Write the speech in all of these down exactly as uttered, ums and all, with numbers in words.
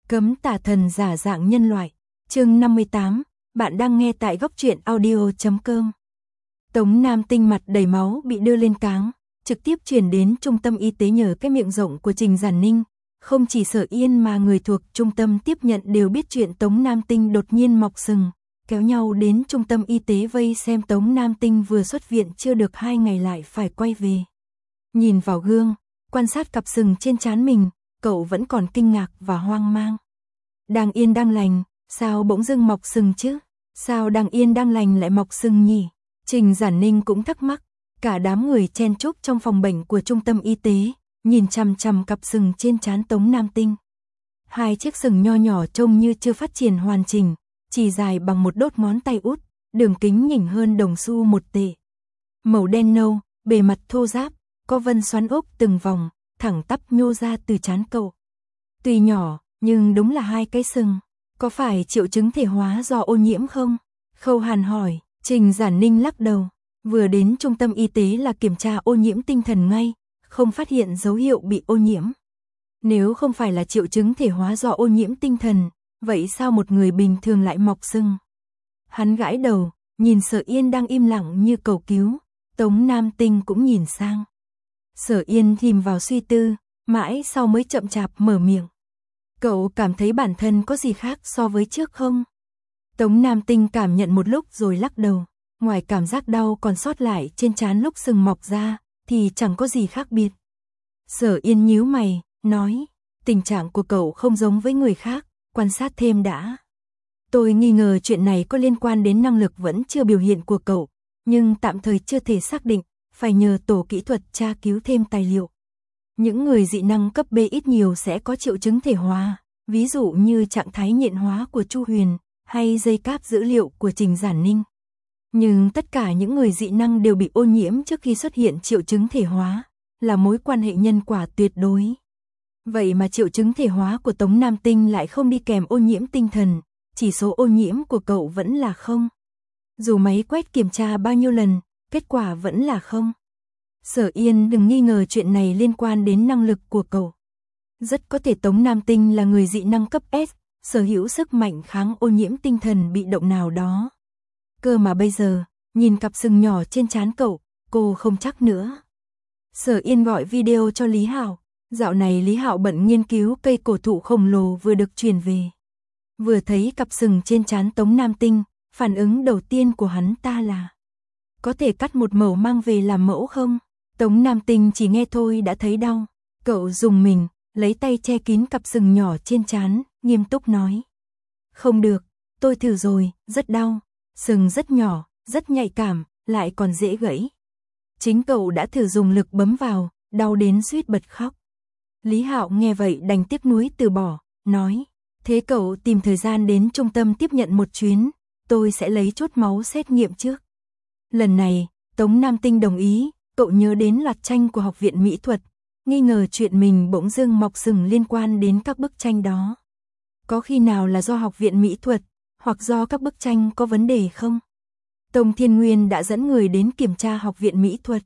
Cấm tà thần giả dạng nhân loại. Chương năm mươi tám, bạn đang nghe tại góc truyện audio chấm com. Tống Nam Tinh mặt đầy máu bị đưa lên cáng, trực tiếp chuyển đến trung tâm y tế nhờ cái miệng rộng của Trình Giản Ninh. Không chỉ Sở Yên mà người thuộc trung tâm tiếp nhận đều biết chuyện Tống Nam Tinh đột nhiên mọc sừng, kéo nhau đến trung tâm y tế vây xem Tống Nam Tinh vừa xuất viện chưa được hai ngày lại phải quay về. Nhìn vào gương, quan sát cặp sừng trên trán mình, cậu vẫn còn kinh ngạc và hoang mang. Đang yên đang lành, sao bỗng dưng mọc sừng chứ? Sao đang yên đang lành lại mọc sừng nhỉ? Trình Giản Ninh cũng thắc mắc. Cả đám người chen chúc trong phòng bệnh của trung tâm y tế, nhìn chằm chằm cặp sừng trên trán Tống Nam Tinh. Hai chiếc sừng nho nhỏ trông như chưa phát triển hoàn chỉnh, chỉ dài bằng một đốt ngón tay út, đường kính nhỉnh hơn đồng xu một tệ. Màu đen nâu, bề mặt thô ráp, có vân xoắn ốc từng vòng, thẳng tắp nhô ra từ trán cậu. Tuy nhỏ, nhưng đúng là hai cái sừng. Có phải triệu chứng thể hóa do ô nhiễm không? Khâu Hàn hỏi. Trình Giản Ninh lắc đầu. Vừa đến trung tâm y tế là kiểm tra ô nhiễm tinh thần ngay, không phát hiện dấu hiệu bị ô nhiễm. Nếu không phải là triệu chứng thể hóa do ô nhiễm tinh thần, vậy sao một người bình thường lại mọc sừng? Hắn gãi đầu, nhìn Sở Yên đang im lặng như cầu cứu, Tống Nam Tinh cũng nhìn sang. Sở Yên chìm vào suy tư, mãi sau mới chậm chạp mở miệng. Cậu cảm thấy bản thân có gì khác so với trước không? Tống Nam Tinh cảm nhận một lúc rồi lắc đầu. Ngoài cảm giác đau còn sót lại trên trán lúc sừng mọc ra, thì chẳng có gì khác biệt. Sở Yên nhíu mày, nói, tình trạng của cậu không giống với người khác, quan sát thêm đã. Tôi nghi ngờ chuyện này có liên quan đến năng lực vẫn chưa biểu hiện của cậu, nhưng tạm thời chưa thể xác định, phải nhờ tổ kỹ thuật tra cứu thêm tài liệu. Những người dị năng cấp B ít nhiều sẽ có triệu chứng thể hóa, ví dụ như trạng thái nhện hóa của Chu Huyền, hay dây cáp dữ liệu của Trình Giản Ninh. Nhưng tất cả những người dị năng đều bị ô nhiễm trước khi xuất hiện triệu chứng thể hóa, là mối quan hệ nhân quả tuyệt đối. Vậy mà triệu chứng thể hóa của Tống Nam Tinh lại không đi kèm ô nhiễm tinh thần, chỉ số ô nhiễm của cậu vẫn là không. Dù máy quét kiểm tra bao nhiêu lần, kết quả vẫn là không. Sở Yên đừng nghi ngờ chuyện này liên quan đến năng lực của cậu. Rất có thể Tống Nam Tinh là người dị năng cấp S, sở hữu sức mạnh kháng ô nhiễm tinh thần bị động nào đó. Cơ mà bây giờ, nhìn cặp sừng nhỏ trên trán cậu, cô không chắc nữa. Sở Yên gọi video cho Lý Hạo. Dạo này Lý Hạo bận nghiên cứu cây cổ thụ khổng lồ vừa được truyền về. Vừa thấy cặp sừng trên trán Tống Nam Tinh, phản ứng đầu tiên của hắn ta là: có thể cắt một mẩu mang về làm mẫu không? Tống Nam Tinh chỉ nghe thôi đã thấy đau. Cậu dùng mình, lấy tay che kín cặp sừng nhỏ trên trán, nghiêm túc nói: không được, tôi thử rồi, rất đau. Sừng rất nhỏ, rất nhạy cảm, lại còn dễ gãy. Chính cậu đã thử dùng lực bấm vào, đau đến suýt bật khóc. Lý Hạo nghe vậy đành tiếc nuối từ bỏ, nói: thế cậu tìm thời gian đến trung tâm tiếp nhận một chuyến, tôi sẽ lấy chốt máu xét nghiệm trước. Lần này, Tống Nam Tinh đồng ý. Cậu nhớ đến loạt tranh của Học viện Mỹ thuật, nghi ngờ chuyện mình bỗng dưng mọc sừng liên quan đến các bức tranh đó. Có khi nào là do Học viện Mỹ thuật, hoặc do các bức tranh có vấn đề không? Tông Thiên Nguyên đã dẫn người đến kiểm tra Học viện Mỹ thuật.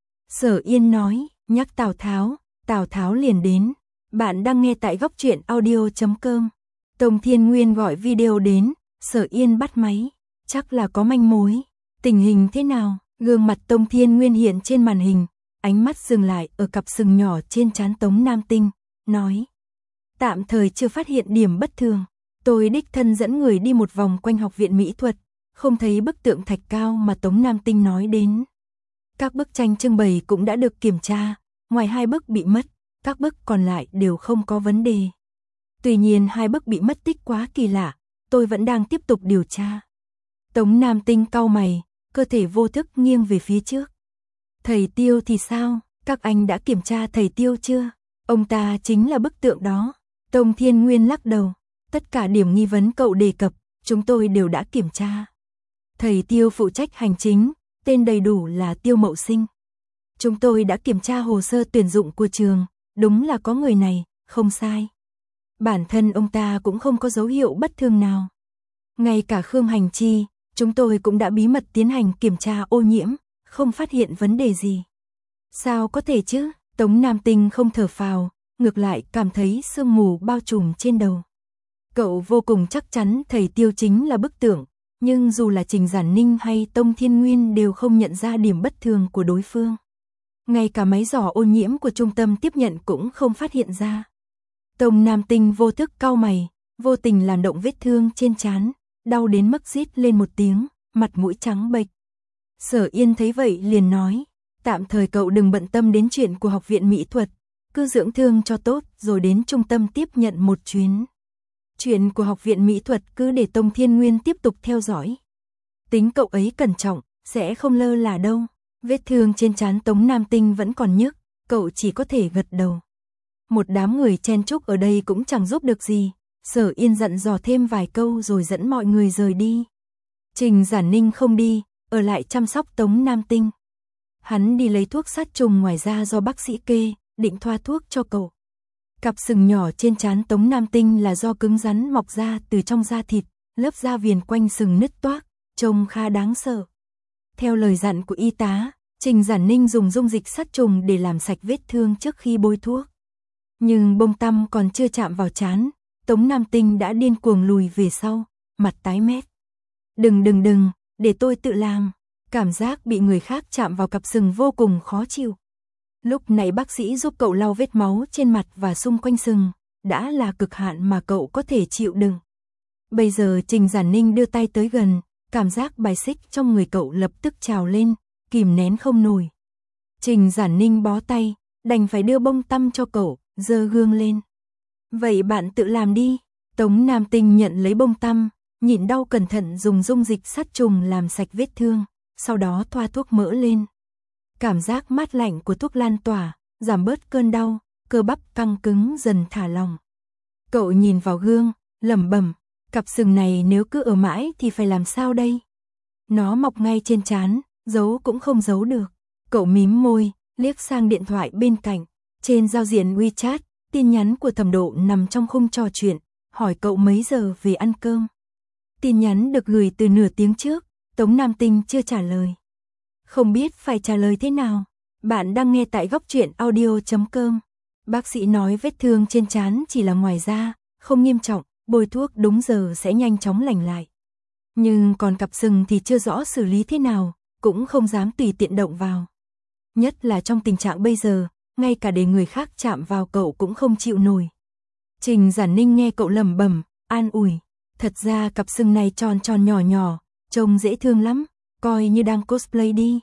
Sở Yên nói, nhắc Tào Tháo, Tào Tháo liền đến. Bạn đang nghe tại góc truyện audio chấm com. Tông Thiên Nguyên gọi video đến, Sở Yên bắt máy. Chắc là có manh mối. Tình hình thế nào? Gương mặt Tông Thiên Nguyên hiện trên màn hình, ánh mắt dừng lại ở cặp sừng nhỏ trên trán Tống Nam Tinh, nói: tạm thời chưa phát hiện điểm bất thường. Tôi đích thân dẫn người đi một vòng quanh Học viện Mỹ thuật, không thấy bức tượng thạch cao mà Tống Nam Tinh nói đến. Các bức tranh trưng bày cũng đã được kiểm tra, ngoài hai bức bị mất, các bức còn lại đều không có vấn đề. Tuy nhiên hai bức bị mất tích quá kỳ lạ, tôi vẫn đang tiếp tục điều tra. Tống Nam Tinh cau mày, cơ thể vô thức nghiêng về phía trước. Thầy Tiêu thì sao? Các anh đã kiểm tra thầy Tiêu chưa? Ông ta chính là bức tượng đó. Tông Thiên Nguyên lắc đầu. Tất cả điểm nghi vấn cậu đề cập, chúng tôi đều đã kiểm tra. Thầy Tiêu phụ trách hành chính, tên đầy đủ là Tiêu Mậu Sinh. Chúng tôi đã kiểm tra hồ sơ tuyển dụng của trường, đúng là có người này, không sai. Bản thân ông ta cũng không có dấu hiệu bất thường nào. Ngay cả Khương Hành Chi, chúng tôi cũng đã bí mật tiến hành kiểm tra ô nhiễm, không phát hiện vấn đề gì. Sao có thể chứ? Tống Nam Tinh không thở phào, ngược lại cảm thấy sương mù bao trùm trên đầu. Cậu vô cùng chắc chắn thầy Tiêu chính là bức tượng, nhưng dù là Trình Giản Ninh hay Tông Thiên Nguyên đều không nhận ra điểm bất thường của đối phương. Ngay cả máy dò ô nhiễm của trung tâm tiếp nhận cũng không phát hiện ra. Tông Nam Tinh vô thức cau mày, vô tình làm động vết thương trên trán, đau đến mức rít lên một tiếng, mặt mũi trắng bệch. Sở Yên thấy vậy liền nói, tạm thời cậu đừng bận tâm đến chuyện của học viện mỹ thuật, cứ dưỡng thương cho tốt rồi đến trung tâm tiếp nhận một chuyến. Chuyện của học viện mỹ thuật cứ để Tông Thiên Nguyên tiếp tục theo dõi. Tính cậu ấy cẩn trọng, sẽ không lơ là đâu. Vết thương trên trán Tống Nam Tinh vẫn còn nhức, cậu chỉ có thể gật đầu. Một đám người chen chúc ở đây cũng chẳng giúp được gì. Sở Yên dặn dò thêm vài câu rồi dẫn mọi người rời đi. Trình Giản Ninh không đi, ở lại chăm sóc Tống Nam Tinh. Hắn đi lấy thuốc sát trùng ngoài ra do bác sĩ kê, định thoa thuốc cho cậu. Cặp sừng nhỏ trên trán Tống Nam Tinh là do cứng rắn mọc ra từ trong da thịt, lớp da viền quanh sừng nứt toác, trông khá đáng sợ. Theo lời dặn của y tá, Trình Giản Ninh dùng dung dịch sát trùng để làm sạch vết thương trước khi bôi thuốc. Nhưng bông tăm còn chưa chạm vào trán, Tống Nam Tinh đã điên cuồng lùi về sau, mặt tái mét. Đừng đừng đừng, để tôi tự làm. Cảm giác bị người khác chạm vào cặp sừng vô cùng khó chịu. Lúc này bác sĩ giúp cậu lau vết máu trên mặt và xung quanh sừng, đã là cực hạn mà cậu có thể chịu đựng. Bây giờ Trình Giản Ninh đưa tay tới gần, cảm giác bài xích trong người cậu lập tức trào lên, kìm nén không nổi. Trình Giản Ninh bó tay, đành phải đưa bông tăm cho cậu, giơ gương lên. Vậy bạn tự làm đi. Tống Nam Tinh nhận lấy bông tăm, nhịn đau cẩn thận dùng dung dịch sát trùng làm sạch vết thương, sau đó thoa thuốc mỡ lên. Cảm giác mát lạnh của thuốc lan tỏa, giảm bớt cơn đau, cơ bắp căng cứng dần thả lỏng. Cậu nhìn vào gương, lẩm bẩm, cặp sừng này nếu cứ ở mãi thì phải làm sao đây? Nó mọc ngay trên trán, giấu cũng không giấu được. Cậu mím môi, liếc sang điện thoại bên cạnh. Trên giao diện WeChat, tin nhắn của Thẩm Độ nằm trong khung trò chuyện, hỏi cậu mấy giờ về ăn cơm. Tin nhắn được gửi từ nửa tiếng trước, Tống Nam Tinh chưa trả lời. Không biết phải trả lời thế nào. Bạn đang nghe tại góc truyện audio chấm com. Bác sĩ nói vết thương trên trán chỉ là ngoài da, không nghiêm trọng, bôi thuốc đúng giờ sẽ nhanh chóng lành lại. Nhưng còn cặp sừng thì chưa rõ xử lý thế nào, cũng không dám tùy tiện động vào. Nhất là trong tình trạng bây giờ, ngay cả để người khác chạm vào cậu cũng không chịu nổi. Trình Giản Ninh nghe cậu lẩm bẩm, an ủi, thật ra cặp sừng này tròn tròn nhỏ nhỏ, trông dễ thương lắm, coi như đang cosplay đi.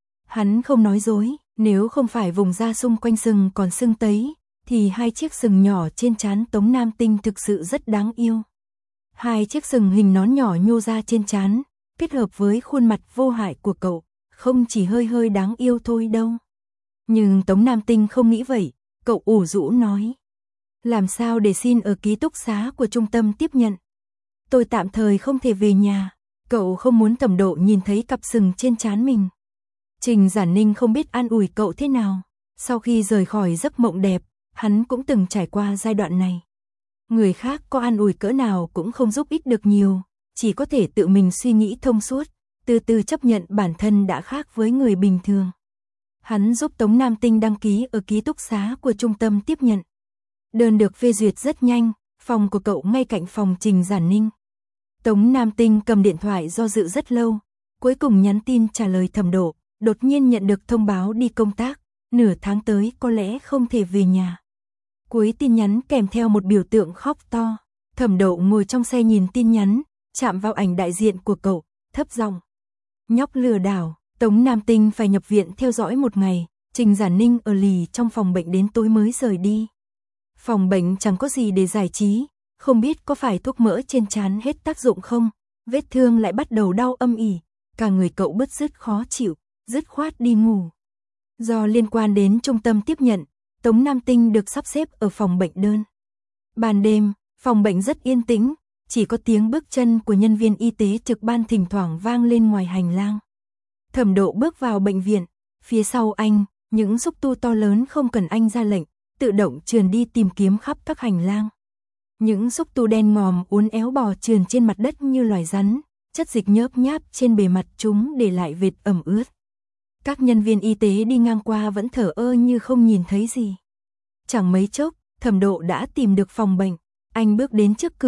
Hắn không nói dối, nếu không phải vùng da xung quanh sừng còn sưng tấy, thì hai chiếc sừng nhỏ trên trán Tống Nam Tinh thực sự rất đáng yêu. Hai chiếc sừng hình nón nhỏ nhô ra trên trán, kết hợp với khuôn mặt vô hại của cậu, không chỉ hơi hơi đáng yêu thôi đâu. Nhưng Tống Nam Tinh không nghĩ vậy, cậu ủ rũ nói. Làm sao để xin ở ký túc xá của trung tâm tiếp nhận? Tôi tạm thời không thể về nhà. Cậu không muốn Thẩm Độ nhìn thấy cặp sừng trên trán mình. Trình Giản Ninh không biết an ủi cậu thế nào. Sau khi rời khỏi giấc mộng đẹp, hắn cũng từng trải qua giai đoạn này. Người khác có an ủi cỡ nào cũng không giúp ích được nhiều, chỉ có thể tự mình suy nghĩ thông suốt, từ từ chấp nhận bản thân đã khác với người bình thường. Hắn giúp Tống Nam Tinh đăng ký ở ký túc xá của trung tâm tiếp nhận. Đơn được phê duyệt rất nhanh, phòng của cậu ngay cạnh phòng Trình Giản Ninh. Tống Nam Tinh cầm điện thoại do dự rất lâu, cuối cùng nhắn tin trả lời Thẩm Độ, đột nhiên nhận được thông báo đi công tác, nửa tháng tới có lẽ không thể về nhà. Cuối tin nhắn kèm theo một biểu tượng khóc to. Thẩm Độ ngồi trong xe nhìn tin nhắn, chạm vào ảnh đại diện của cậu, thấp giọng. Nhóc lừa đảo. Tống Nam Tinh phải nhập viện theo dõi một ngày, Trình Giản Ninh ở lì trong phòng bệnh đến tối mới rời đi. Phòng bệnh chẳng có gì để giải trí, không biết có phải thuốc mỡ trên trán hết tác dụng không, vết thương lại bắt đầu đau âm ỉ, cả người cậu bứt rứt khó chịu, dứt khoát đi ngủ. Do liên quan đến trung tâm tiếp nhận, Tống Nam Tinh được sắp xếp ở phòng bệnh đơn. Ban đêm, phòng bệnh rất yên tĩnh, chỉ có tiếng bước chân của nhân viên y tế trực ban thỉnh thoảng vang lên ngoài hành lang. Thẩm Độ bước vào bệnh viện, phía sau anh, những xúc tu to lớn không cần anh ra lệnh, tự động trườn đi tìm kiếm khắp các hành lang. Những xúc tu đen ngòm uốn éo bò trườn trên mặt đất như loài rắn, chất dịch nhớp nháp trên bề mặt chúng để lại vệt ẩm ướt. Các nhân viên y tế đi ngang qua vẫn thở ơ như không nhìn thấy gì. Chẳng mấy chốc, Thẩm Độ đã tìm được phòng bệnh, anh bước đến trước cửa,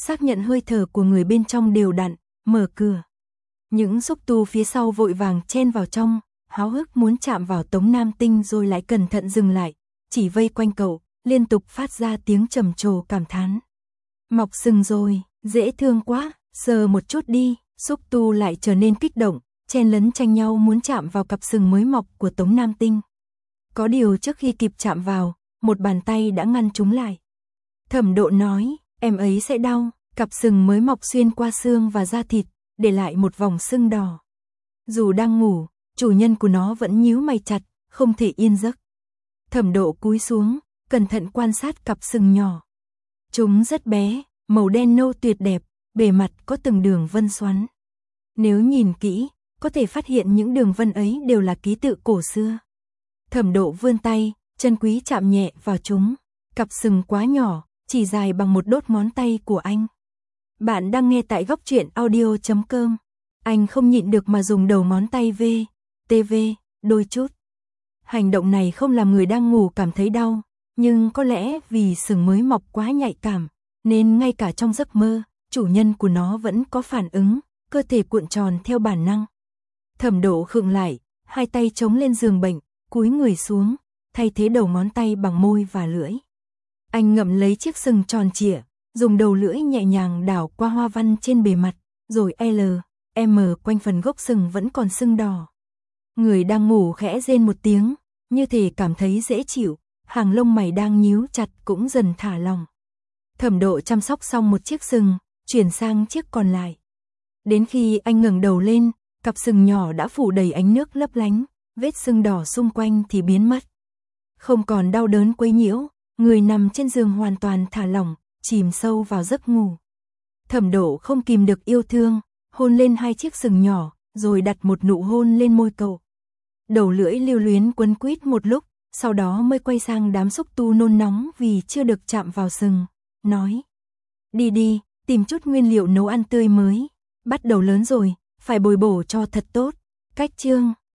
xác nhận hơi thở của người bên trong đều đặn, mở cửa. Những xúc tu phía sau vội vàng chen vào trong, háo hức muốn chạm vào Tống Nam Tinh rồi lại cẩn thận dừng lại, chỉ vây quanh cậu, liên tục phát ra tiếng trầm trồ cảm thán. Mọc sừng rồi, dễ thương quá, sờ một chút đi, xúc tu lại trở nên kích động, chen lấn tranh nhau muốn chạm vào cặp sừng mới mọc của Tống Nam Tinh. Có điều trước khi kịp chạm vào, một bàn tay đã ngăn chúng lại. Thẩm Độ nói, em ấy sẽ đau, cặp sừng mới mọc xuyên qua xương và da thịt, để lại một vòng sưng đỏ. Dù đang ngủ, chủ nhân của nó vẫn nhíu mày chặt, không thể yên giấc. Thẩm Độ cúi xuống, cẩn thận quan sát cặp sừng nhỏ. Chúng rất bé, màu đen nâu tuyệt đẹp, bề mặt có từng đường vân xoắn. Nếu nhìn kỹ, có thể phát hiện những đường vân ấy đều là ký tự cổ xưa. Thẩm Độ vươn tay, chân quý chạm nhẹ vào chúng. Cặp sừng quá nhỏ, chỉ dài bằng một đốt ngón tay của anh. Bạn đang nghe tại góc truyện audio chấm com. Anh không nhịn được mà dùng đầu ngón tay v, tv, đôi chút. Hành động này không làm người đang ngủ cảm thấy đau, nhưng có lẽ vì sừng mới mọc quá nhạy cảm, nên ngay cả trong giấc mơ, chủ nhân của nó vẫn có phản ứng, cơ thể cuộn tròn theo bản năng. Thẩm Độ khựng lại, hai tay chống lên giường bệnh, cúi người xuống, thay thế đầu ngón tay bằng môi và lưỡi. Anh ngậm lấy chiếc sừng tròn trịa, dùng đầu lưỡi nhẹ nhàng đảo qua hoa văn trên bề mặt, rồi L, M quanh phần gốc sừng vẫn còn sưng đỏ. Người đang ngủ khẽ rên một tiếng, như thể cảm thấy dễ chịu, hàng lông mày đang nhíu chặt cũng dần thả lỏng. Thẩm Độ chăm sóc xong một chiếc sừng, chuyển sang chiếc còn lại. Đến khi anh ngẩng đầu lên, cặp sừng nhỏ đã phủ đầy ánh nước lấp lánh, vết sưng đỏ xung quanh thì biến mất. Không còn đau đớn quấy nhiễu, người nằm trên giường hoàn toàn thả lỏng, chìm sâu vào giấc ngủ. Thẩm Độ không kìm được yêu thương, hôn lên hai chiếc sừng nhỏ, rồi đặt một nụ hôn lên môi cậu. Đầu lưỡi lưu luyến quấn quýt một lúc, sau đó mới quay sang đám xúc tu nôn nóng vì chưa được chạm vào sừng, nói: đi đi, tìm chút nguyên liệu nấu ăn tươi mới, bắt đầu lớn rồi, phải bồi bổ cho thật tốt. Cách chương